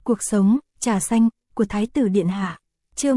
Cuộc sống, trà xanh, của Thái tử Điện Hạ. Chương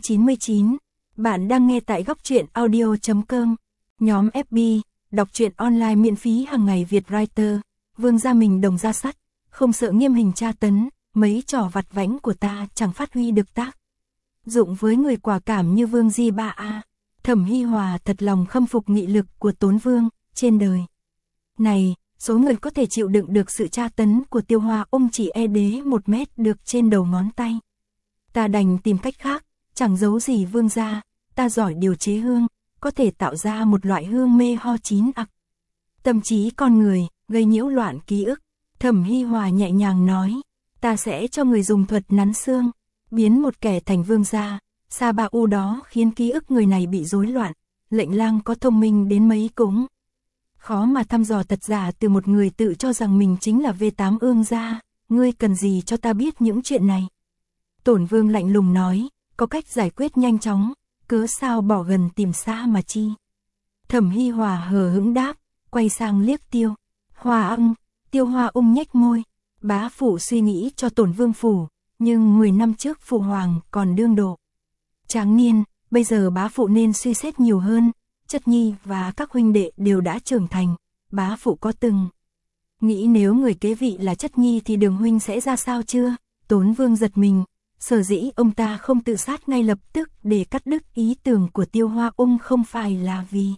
199. Bạn đang nghe tại góc truyện audio.com. Nhóm FB, đọc truyện online miễn phí hàng ngày Việt Writer. Vương gia mình đồng ra sắt, không sợ nghiêm hình tra tấn, mấy trò vặt vãnh của ta chẳng phát huy được tác dụng với người quả cảm như Vương Di Ba A. Thẩm Hi Hòa thật lòng khâm phục nghị lực của Tốn Vương. Trên đời này, số người có thể chịu đựng được sự tra tấn của Tiêu Hoa chỉ đế 1 mét được trên đầu ngón tay. Ta đành tìm cách khác, chẳng giấu gì Vương gia, ta giỏi điều chế hương, có thể tạo ra một loại hương mê ho chín ặc tâm trí con người, gây nhiễu loạn ký ức. Thẩm Hi Hòa nhẹ nhàng nói, ta sẽ cho người dùng thuật nắn xương, biến một kẻ thành vương gia. Sa Ba U đó khiến ký ức người này bị rối loạn. Lệnh Lang có thông minh đến mấy cũng khó mà thăm dò thật giả từ một người tự cho rằng mình chính là V8 ương gia. Ngươi cần gì cho ta biết những chuyện này? Tổn Vương lạnh lùng nói, có cách giải quyết nhanh chóng, cớ sao bỏ gần tìm xa mà chi. Thẩm Hi Hòa hờ hững đáp, quay sang liếc Tiêu Hoa Ung. Tiêu Hoa Ung nhếch môi, bá phụ suy nghĩ cho Tổn Vương phủ, nhưng 10 năm trước phụ hoàng còn đương độ tráng niên, bây giờ bá phụ nên suy xét nhiều hơn. Chất nhi và các huynh đệ đều đã trưởng thành, bá phụ có từng nghĩ nếu người kế vị là Chất nhi thì Đường huynh sẽ ra sao chưa? Tốn Vương giật mình, sở dĩ ông ta không tự sát ngay lập tức để cắt đứt ý tưởng của Tiêu Hoa Ung không phải là vì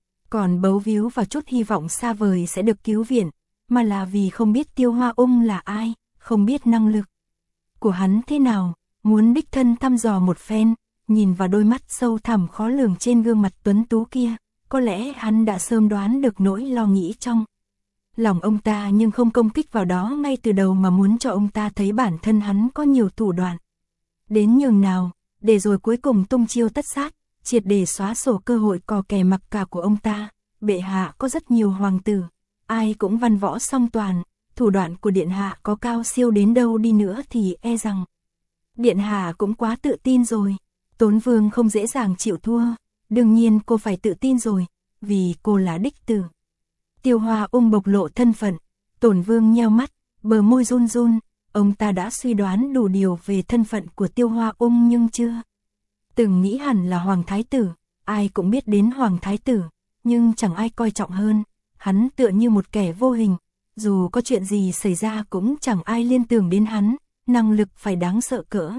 còn bấu víu vào chút hy vọng xa vời sẽ được cứu viện, mà là vì không biết Tiêu Hoa Ung là ai, không biết năng lực của hắn thế nào, muốn đích thân thăm dò một phen. Nhìn vào đôi mắt sâu thẳm khó lường trên gương mặt tuấn tú kia, có lẽ hắn đã sớm đoán được nỗi lo nghĩ trong lòng ông ta, nhưng không công kích vào đó ngay từ đầu mà muốn cho ông ta thấy bản thân hắn có nhiều thủ đoạn đến nhường nào, để rồi cuối cùng tung chiêu tất sát, triệt để xóa sổ cơ hội cò kè mặc cả của ông ta. Bệ hạ có rất nhiều hoàng tử, ai cũng văn võ song toàn, thủ đoạn của điện hạ có cao siêu đến đâu đi nữa thì e rằng điện hạ cũng quá tự tin rồi. Tốn Vương không dễ dàng chịu thua, đương nhiên cô phải tự tin rồi, vì cô là đích tử. Tiêu Hoa Ung bộc lộ thân phận, Tổn Vương nheo mắt, bờ môi run run, ông ta đã suy đoán đủ điều về thân phận của Tiêu Hoa Ung nhưng chưa từng nghĩ hẳn là Hoàng Thái Tử. Ai cũng biết đến Hoàng Thái Tử, nhưng chẳng ai coi trọng hơn, hắn tựa như một kẻ vô hình, dù có chuyện gì xảy ra cũng chẳng ai liên tưởng đến hắn, năng lực phải đáng sợ cỡ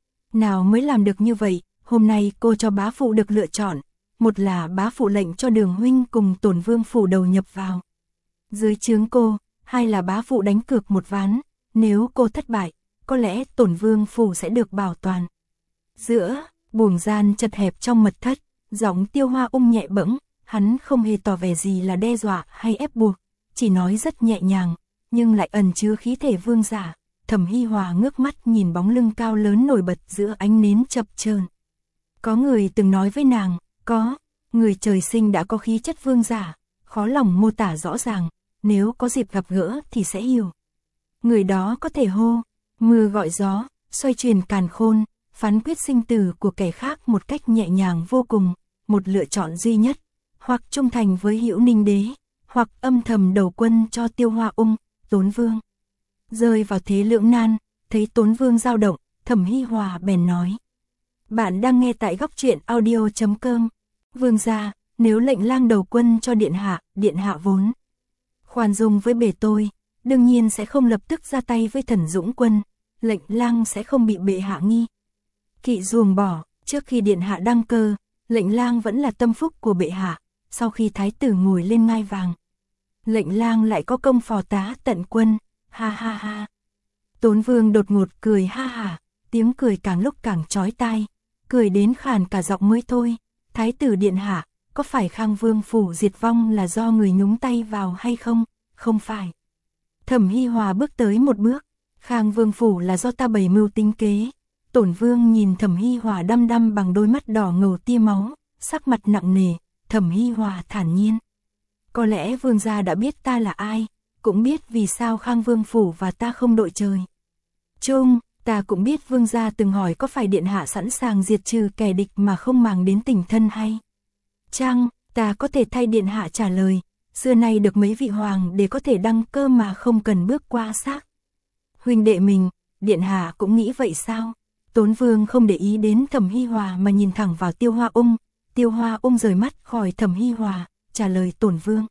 nào mới làm được như vậy. Hôm nay cô cho bá phụ được lựa chọn, một là bá phụ lệnh cho Đường huynh cùng Tổn Vương phủ đầu nhập vào dưới trướng cô, hai là bá phụ đánh cược một ván, nếu cô thất bại, có lẽ Tổn Vương phủ sẽ được bảo toàn. Giữa buồng gian chật hẹp trong mật thất, giọng Tiêu Hoa Ung nhẹ bẫng, hắn không hề tỏ vẻ gì là đe dọa hay ép buộc, chỉ nói rất nhẹ nhàng, nhưng lại ẩn chứa khí thể vương giả. Thẩm Hi Hòa ngước mắt nhìn bóng lưng cao lớn nổi bật giữa ánh nến chập chờn. Có người từng nói với nàng, có người trời sinh đã có khí chất vương giả, khó lòng mô tả rõ ràng, nếu có dịp gặp gỡ thì sẽ hiểu. Người đó có thể hô mưa gọi gió, xoay chuyển càn khôn, phán quyết sinh tử của kẻ khác một cách nhẹ nhàng vô cùng, một lựa chọn duy nhất, hoặc trung thành với Hữu Ninh đế, hoặc âm thầm đầu quân cho Tiêu Hoa Ung. Tốn Vương rơi vào thế lưỡng nan, thấy Tốn Vương dao động, Thẩm Hi Hòa bèn nói, bạn đang nghe tại góc truyện audio.com. Vương gia, nếu lệnh Lang đầu quân cho điện hạ vốn khoan dung với bề tôi, đương nhiên sẽ không lập tức ra tay với Thần Dũng quân, lệnh Lang sẽ không bị bệ hạ nghi kỵ ruồng bỏ. Trước khi điện hạ đăng cơ, lệnh Lang vẫn là tâm phúc của bệ hạ, sau khi thái tử ngồi lên ngai vàng, lệnh Lang lại có công phò tá tận quân. Ha ha ha. Tốn Vương đột ngột cười ha hả, tiếng cười càng lúc càng chói tai, cười đến khàn cả giọng mới thôi. Thái tử điện hạ, có phải Khang Vương phủ diệt vong là do người nhúng tay vào hay không? Không phải. Thẩm Hi Hòa bước tới một bước, Khang Vương phủ là do ta bày mưu tính kế. Tổn Vương nhìn Thẩm Hi Hòa đăm đăm bằng đôi mắt đỏ ngầu tia máu, sắc mặt nặng nề. Thẩm Hi Hòa thản nhiên, có lẽ vương gia đã biết ta là ai, cũng biết vì sao Khang Vương phủ và ta không đội trời chung. Ta cũng biết vương gia từng hỏi có phải điện hạ sẵn sàng diệt trừ kẻ địch mà không màng đến tình thân hay chăng. Ta có thể thay điện hạ trả lời, xưa nay được mấy vị hoàng để có thể đăng cơ mà không cần bước qua xác huynh đệ mình, điện hạ cũng nghĩ vậy sao? Tốn Vương không để ý đến Thẩm Hi Hòa mà nhìn thẳng vào Tiêu Hoa Ung. Tiêu Hoa Ung rời mắt khỏi Thẩm Hi Hòa, trả lời Tổn Vương.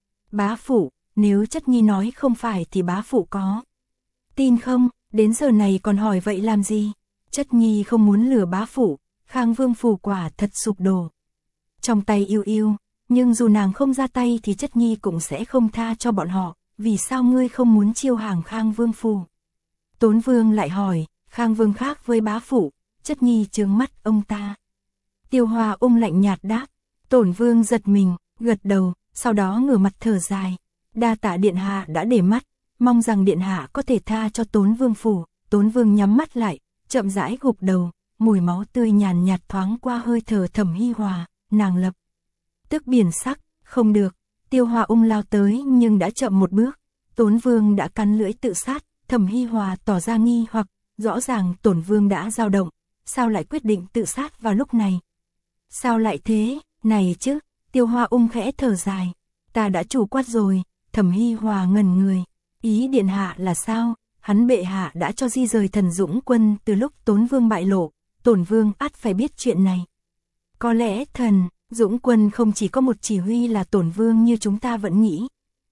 Bá phụ, nếu Chất Nhi nói không phải thì bá phụ có tin không? Đến giờ này còn hỏi vậy làm gì? Chất Nhi không muốn lừa bá phụ, Khang Vương phủ quả thật sụp đổ. Trong tay yêu yêu, nhưng dù nàng không ra tay thì Chất Nhi cũng sẽ không tha cho bọn họ, vì sao ngươi không muốn chiêu hàng Khang Vương phủ? Tốn Vương lại hỏi, Khang Vương khác với bá phụ, Chất Nhi trướng mắt ông ta. Tiêu Hoa Ung lạnh nhạt đáp, Tổn Vương giật mình, gật đầu, sau đó ngửa mặt thở dài. Đa tạ điện hạ đã để mắt, mong rằng điện hạ có thể tha cho Tốn Vương phủ. Tốn Vương nhắm mắt lại, chậm rãi gục đầu, mùi máu tươi nhàn nhạt thoáng qua hơi thở Thẩm Hi Hòa, nàng lập tức biển sắc, không được. Tiêu Hoa Ung lao tới nhưng đã chậm một bước, Tốn Vương đã cắn lưỡi tự sát. Thẩm Hi Hòa tỏ ra nghi hoặc, rõ ràng Tổn Vương đã dao động, sao lại quyết định tự sát vào lúc này? Sao lại thế, này chứ? Tiêu Hoa Ung khẽ thở dài, ta đã chủ quát rồi. Thẩm Hi Hòa ngẩn người, ý điện hạ là sao? Hắn bệ hạ đã cho di rời Thần Dũng quân từ lúc Tốn Vương bại lộ, Tổn Vương ắt phải biết chuyện này. Có lẽ Thần Dũng quân không chỉ có một chỉ huy là Tổn Vương như chúng ta vẫn nghĩ.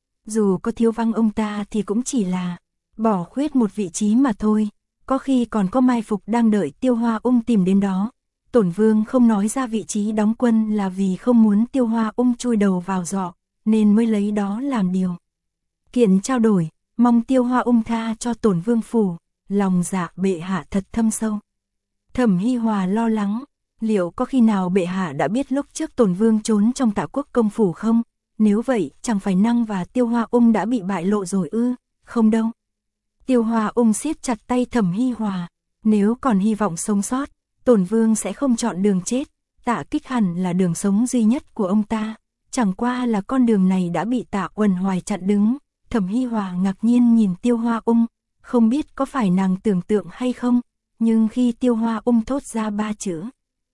Dù có thiếu vắng ông ta thì cũng chỉ là bỏ khuyết một vị trí mà thôi, có khi còn có mai phục đang đợi Tiêu Hoa Ung tìm đến đó. Tổn Vương không nói ra vị trí đóng quân là vì không muốn Tiêu Hoa Ung chui đầu vào giọ, nên mới lấy đó làm điều kiện trao đổi, mong Tiêu Hoa Ung tha cho Tổn Vương phủ. Lòng dạ bệ hạ thật thâm sâu. Thẩm Hi Hòa lo lắng, liệu có khi nào bệ hạ đã biết lúc trước Tổn Vương trốn trong Tạ Quốc công phủ không? Nếu vậy, chẳng phải Năng và Tiêu Hoa Ung đã bị bại lộ rồi ư? Không đâu. Tiêu Hoa Ung siết chặt tay Thẩm Hi Hòa, nếu còn hy vọng sống sót, Tổn Vương sẽ không chọn đường chết, Tạ Kích hẳn là đường sống duy nhất của ông ta, chẳng qua là con đường này đã bị Tạ Uẩn Hoài chặn đứng. Thẩm Hi Hòa ngạc nhiên nhìn Tiêu Hoa Ung, không biết có phải nàng tưởng tượng hay không, nhưng khi Tiêu Hoa Ung thốt ra 3 chữ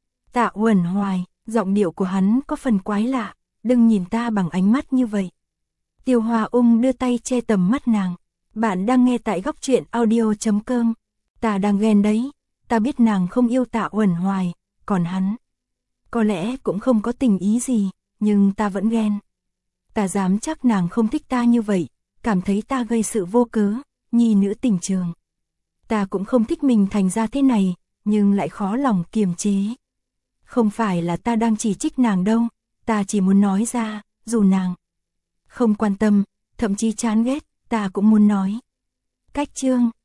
Tạ Uẩn Hoài, giọng điệu của hắn có phần quái lạ, đừng nhìn ta bằng ánh mắt như vậy. Tiêu Hoa Ung đưa tay che tầm mắt nàng. Bạn đang nghe tại Góc Truyện Audio.com. Ta đang ghen đấy, ta biết nàng không yêu Tạ Uẩn Hoài, còn hắn có lẽ cũng không có tình ý gì, nhưng ta vẫn ghen. Ta dám chắc nàng không thích ta như vậy, cảm thấy ta gây sự vô cớ, nhi nữ tình trường. Ta cũng không thích mình thành ra thế này, nhưng lại khó lòng kiềm chế. Không phải là ta đang chỉ trích nàng đâu, ta chỉ muốn nói ra, dù nàng không quan tâm, thậm chí chán ghét, ta cũng muốn nói. Cách chương